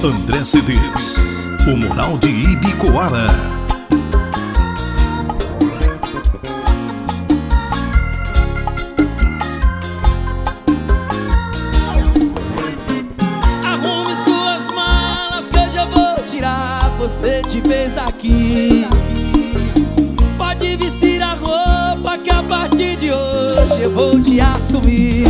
André CDs, o Moral de Ibicoara. Arrume suas malas que eu já vou tirar você de vez daqui. Pode vestir a roupa que a partir de hoje eu vou te assumir.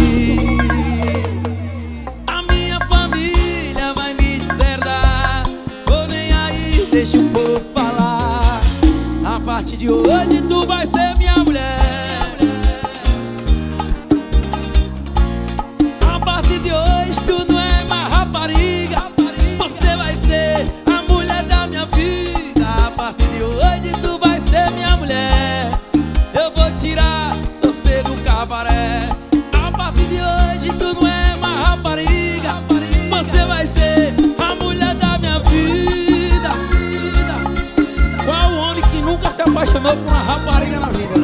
A minha família vai me deserdar, tô nem aí, deixa o povo falar. A partir de hoje tu vai ser minha mulher. A partir de hoje tu não é mais rapariga, você vai ser a mulher da minha vida. A partir de hoje tu vai ser minha mulher. Eu vou tirar você do cabaré. A partir de hoje tu não é mais rapariga, você vai ser a mulher da minha vida. Qual o homem que nunca se apaixonou por uma rapariga na vida?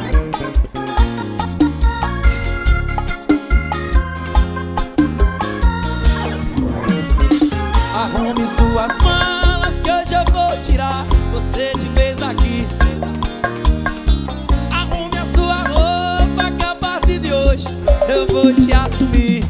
Arrume suas malas que hoje eu vou tirar você de vez daqui. Arrume a sua roupa que a partir de hoje eu vou te assumir.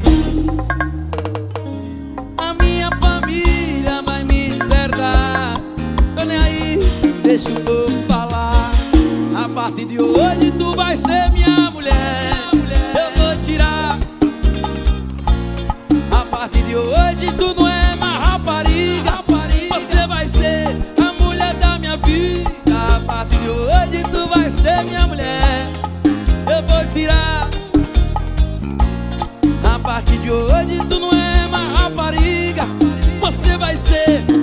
A minha família vai me deserdar, tô nem aí, deixa o povo falar. A partir de hoje tu vai ser minha mulher. Eu vou tirar. A partir de hoje tu não é mais rapariga, você vai ser a mulher da minha vida. A partir de hoje tu vai ser minha mulher. Eu vou tirar. A partir de hoje tu não é mais rapariga, você vai ser